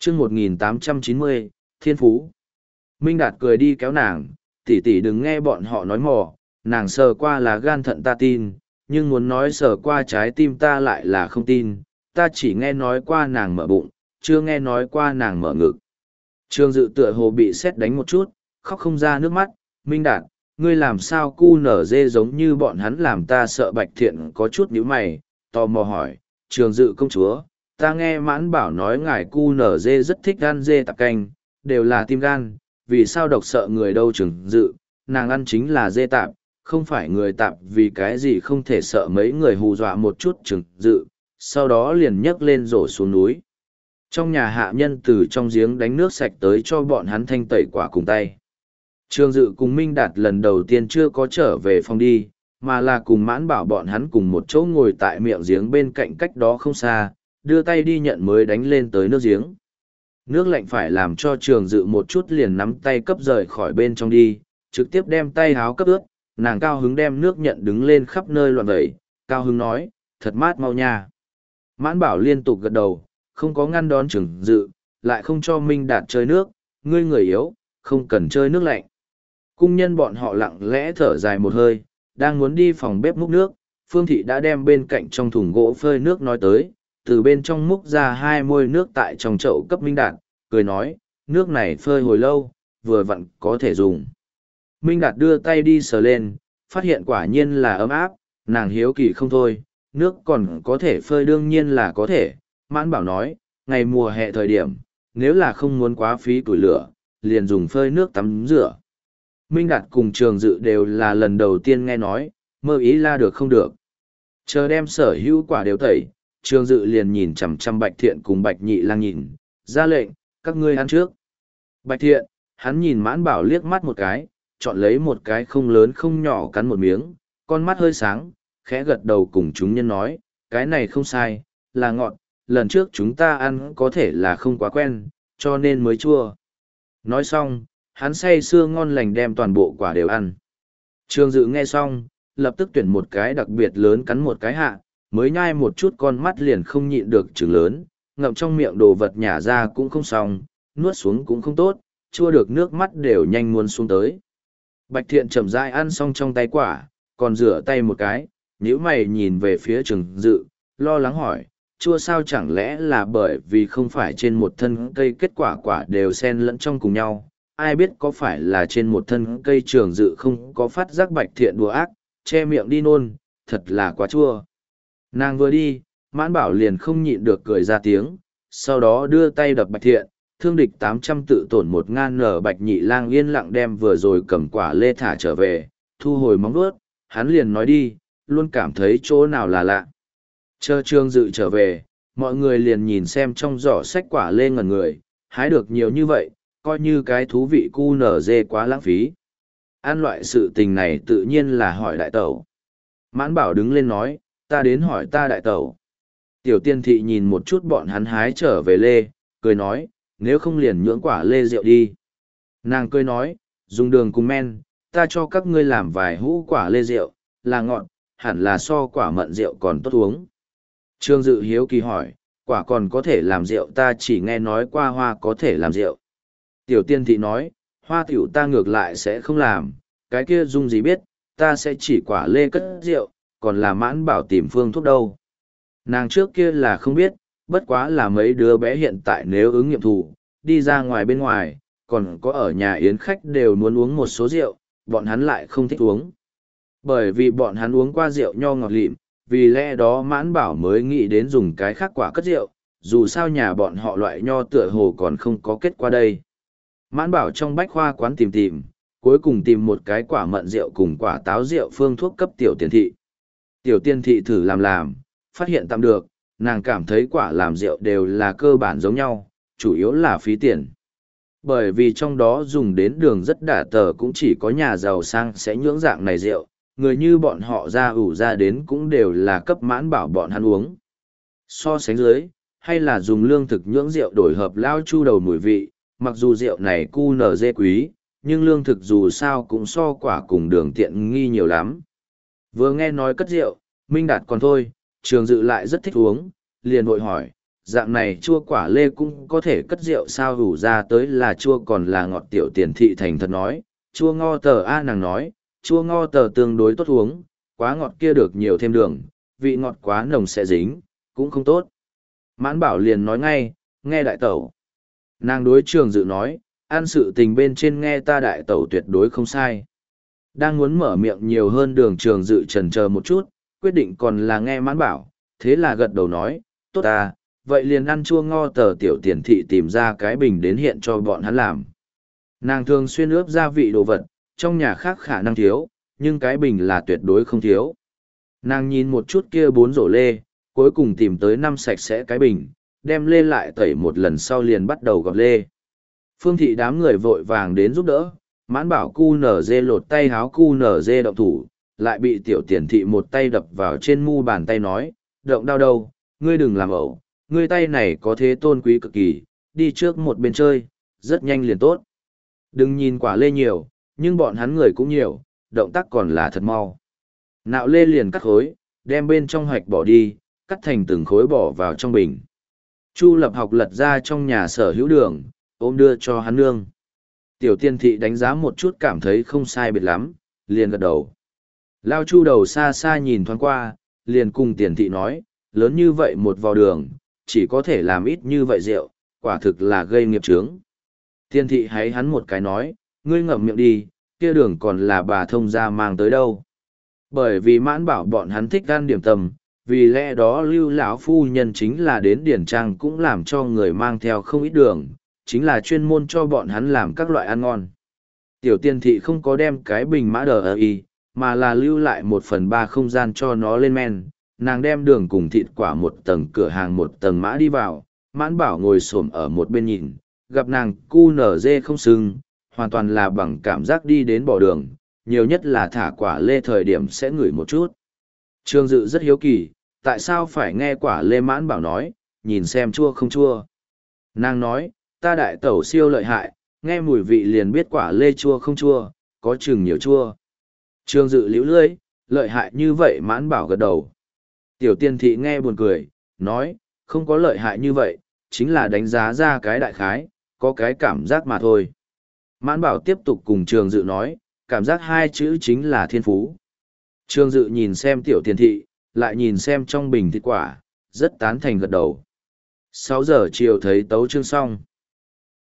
chương 1890, Thiên Phú. Minh Đạt cười đi kéo nàng, tỷ tỷ đừng nghe bọn họ nói mò, nàng sờ qua là gan thận ta tin, nhưng muốn nói sờ qua trái tim ta lại là không tin, ta chỉ nghe nói qua nàng mở bụng, chưa nghe nói qua nàng mở ngực. Trương Dự tựa hồ bị sét đánh một chút, khóc không ra nước mắt, Minh Đạt, ngươi làm sao cu nở dê giống như bọn hắn làm ta sợ Bạch Thiện có chút nhíu mày, tò mò hỏi, Trường Dự công chúa, ta nghe Mãn Bảo nói ngài cu nở dê rất thích gan dê tạp canh, đều là tim gan, vì sao độc sợ người đâu Trường Dự, nàng ăn chính là dê tạp, không phải người tạp vì cái gì không thể sợ mấy người hù dọa một chút Trường Dự, sau đó liền nhấc lên rổ xuống núi. Trong nhà hạ nhân từ trong giếng đánh nước sạch tới cho bọn hắn thanh tẩy quả cùng tay. Trương Dự cùng Minh Đạt lần đầu tiên chưa có trở về phòng đi, mà là cùng Mãn Bảo bọn hắn cùng một chỗ ngồi tại miệng giếng bên cạnh cách đó không xa, đưa tay đi nhận mới đánh lên tới nước giếng. Nước lạnh phải làm cho Trường Dự một chút liền nắm tay cấp rời khỏi bên trong đi, trực tiếp đem tay háo cấp ướt, nàng cao hứng đem nước nhận đứng lên khắp nơi loạn vẩy, cao hứng nói, thật mát mau nha. Mãn Bảo liên tục gật đầu, không có ngăn đón Trường Dự, lại không cho Minh Đạt chơi nước, ngươi người yếu, không cần chơi nước lạnh. Cung nhân bọn họ lặng lẽ thở dài một hơi, đang muốn đi phòng bếp múc nước, Phương Thị đã đem bên cạnh trong thùng gỗ phơi nước nói tới, từ bên trong múc ra 2 môi nước tại trong chậu cấp Minh Đạt, cười nói, nước này phơi hồi lâu, vừa vặn có thể dùng. Minh Đạt đưa tay đi sờ lên, phát hiện quả nhiên là ấm áp, nàng hiếu kỳ không thôi, nước còn có thể phơi đương nhiên là có thể. Mãn Bảo nói, ngày mùa hè thời điểm, nếu là không muốn quá phí củi lửa, liền dùng phơi nước tắm rửa. Minh Đạt cùng Trường Dự đều là lần đầu tiên nghe nói, mơ ý la được không được. Chờ đem sở hữu quả đều tẩy, Trường Dự liền nhìn chằm chằm Bạch Thiện cùng Bạch Nhị Lang nhìn, ra lệnh, các ngươi ăn trước. Bạch Thiện, hắn nhìn Mãn Bảo liếc mắt một cái, chọn lấy một cái không lớn không nhỏ cắn một miếng, con mắt hơi sáng, khẽ gật đầu cùng chúng nhân nói, cái này không sai, là ngọt, lần trước chúng ta ăn có thể là không quá quen, cho nên mới chua. Nói xong, hắn say sưa ngon lành đem toàn bộ quả đều ăn. Trường Dự nghe xong, lập tức tuyển một cái đặc biệt lớn cắn một cái hạ, mới nhai một chút con mắt liền không nhịn được chừng lớn, ngậm trong miệng đồ vật nhả ra cũng không xong, nuốt xuống cũng không tốt, chua được nước mắt đều nhanh muốn xuống tới. Bạch Thiện chậm rãi ăn xong trong tay quả, còn rửa tay một cái, nhíu mày nhìn về phía Trường Dự, lo lắng hỏi, chua sao chẳng lẽ là bởi vì không phải trên một thân cây kết quả quả đều xen lẫn trong cùng nhau, ai biết có phải là trên một thân cây Trường Dự không có phát giác Bạch Thiện đùa ác, che miệng đi nôn, thật là quá chua. Nàng vừa đi, Mãn Bảo liền không nhịn được cười ra tiếng, sau đó đưa tay đập Bạch Thiện, thương địch 800 tự tổn 1000 nở. Bạch Nhị Lang yên lặng đem vừa rồi cầm quả lê thả trở về, thu hồi móng vuốt, hắn liền nói đi, luôn cảm thấy chỗ nào là lạ. Chờ Trường Dự trở về, mọi người liền nhìn xem trong giỏ sách quả lê ngẩn người, hái được nhiều như vậy, coi như cái thú vị cu nở dê quá lãng phí. Ăn loại sự tình này tự nhiên là hỏi đại tẩu. Mãn Bảo đứng lên nói, ta đến hỏi ta đại tẩu. Tiểu Tiên Thị nhìn một chút bọn hắn hái trở về lê, cười nói, nếu không liền nhưỡng quả lê rượu đi. Nàng cười nói, dùng đường cùng men, ta cho các ngươi làm vài hũ quả lê rượu, là ngọt, hẳn là so quả mận rượu còn tốt uống. Trương Dự hiếu kỳ hỏi, quả còn có thể làm rượu, ta chỉ nghe nói qua hoa có thể làm rượu. Tiểu Tiên Thị nói, hoa tiểu ta ngược lại sẽ không làm, cái kia dung gì biết, ta sẽ chỉ quả lê cất rượu, còn là Mãn Bảo tìm phương thuốc đâu. Nàng trước kia là không biết, bất quá là mấy đứa bé hiện tại nếu ứng nghiệm thù, đi ra ngoài bên ngoài, còn có ở nhà yến khách đều muốn uống một số rượu, bọn hắn lại không thích uống. Bởi vì bọn hắn uống qua rượu nho ngọt lịm, vì lẽ đó Mãn Bảo mới nghĩ đến dùng cái khác quả cất rượu, dù sao nhà bọn họ loại nho tựa hồ còn không có kết qua đây. Mãn Bảo trong bách khoa quán tìm, cuối cùng tìm một cái quả mận rượu cùng quả táo rượu phương thuốc cấp Tiểu Tiên Thị. Tiểu Tiên Thị thử làm, phát hiện tạm được, nàng cảm thấy quả làm rượu đều là cơ bản giống nhau, chủ yếu là phí tiền. Bởi vì trong đó dùng đến đường rất đả tờ cũng chỉ có nhà giàu sang sẽ nhưỡng dạng này rượu, người như bọn họ ra ủ ra đến cũng đều là cấp Mãn Bảo bọn hắn uống. So sánh dưới, hay là dùng lương thực nhưỡng rượu đổi hợp lao chu đầu mùi vị, mặc dù rượu này cu nở dê quý, nhưng lương thực dù sao cũng so quả cùng đường tiện nghi nhiều lắm. Vừa nghe nói cất rượu, Minh Đạt còn thôi, Trường Dự lại rất thích uống, liền vội hỏi, dạng này chua quả lê cũng có thể cất rượu sao rủ ra tới là chua còn là ngọt. Tiểu tiền thị thành thật nói, chua ngo tờ a nàng nói, chua ngo tờ tương đối tốt uống, quá ngọt kia được nhiều thêm đường, vị ngọt quá nồng sẽ dính, cũng không tốt. Mãn bảo liền nói ngay, nghe đại tẩu. Nàng đối Trường Dự nói, ăn sự tình bên trên nghe ta đại tẩu tuyệt đối không sai. Đang muốn mở miệng nhiều hơn đường Trường Dự chần chờ một chút, quyết định còn là nghe mãn bảo, thế là gật đầu nói, tốt ta, vậy liền ăn chua ngo tờ. Tiểu tiền thị tìm ra cái bình đến hiện cho bọn hắn làm. Nàng thường xuyên ướp gia vị đồ vật, trong nhà khác khả năng thiếu, nhưng cái bình là tuyệt đối không thiếu. Nàng nhìn một chút kia 4 rổ lê, cuối cùng tìm tới 5 sạch sẽ cái bình, đem lê lại tẩy một lần sau liền bắt đầu gọt lê. Phương thị đám người vội vàng đến giúp đỡ, mãn bảo cu nở dê lột tay háo cu nở dê động thủ, lại bị tiểu tiền thị một tay đập vào trên mu bàn tay nói, động đau đâu, ngươi đừng làm ẩu, ngươi tay này có thế tôn quý cực kỳ, đi trước một bên chơi, rất nhanh liền tốt. Đừng nhìn quả lê nhiều, nhưng bọn hắn người cũng nhiều, động tác còn là thật mau. Nạo lê liền cắt khối, đem bên trong hoạch bỏ đi, cắt thành từng khối bỏ vào trong bình. Chu Lập học lật ra trong nhà sở hữu đường, ôm đưa cho hắn nương. Tiểu tiên thị đánh giá một chút cảm thấy không sai biệt lắm, liền gật đầu. Lao Chu đầu xa xa nhìn thoáng qua, liền cùng tiền thị nói, lớn như vậy một vò đường, chỉ có thể làm ít như vậy rượu, quả thực là gây nghiệp chướng. Tiên thị háy hắn một cái nói, ngươi ngậm miệng đi, kia đường còn là bà thông gia mang tới đâu. Bởi vì mãn bảo bọn hắn thích ăn điểm tâm, vì lẽ đó Lưu lão phu nhân chính là đến điển trang cũng làm cho người mang theo không ít đường, chính là chuyên môn cho bọn hắn làm các loại ăn ngon. Tiểu tiên thị không có đem cái bình mã đờ y, mà là lưu lại 1/3 không gian cho nó lên men. Nàng đem đường cùng thịt quả một tầng cửa hàng một tầng mã đi vào, mãn bảo ngồi xổm ở một bên nhìn, gặp nàng cu nở dê không sưng, hoàn toàn là bằng cảm giác đi đến bỏ đường, nhiều nhất là thả quả lê thời điểm sẽ ngửi một chút. Trương Dự rất hiếu kỳ, tại sao phải nghe quả lê mãn bảo nói, nhìn xem chua không chua. Nàng nói, ta đại tẩu siêu lợi hại, nghe mùi vị liền biết quả lê chua không chua, có chừng nhiều chua. Trương Dự liễu lưỡi, lợi hại như vậy mãn bảo gật đầu. Tiểu tiên thị nghe buồn cười, nói, không có lợi hại như vậy, chính là đánh giá ra cái đại khái, có cái cảm giác mà thôi. Mãn bảo tiếp tục cùng Trường Dự nói, cảm giác 2 chữ chính là thiên phú. Trường Dự nhìn xem tiểu tiên thị, lại nhìn xem trong bình thịt quả, rất tán thành gật đầu. 6 giờ chiều thấy tấu chương xong.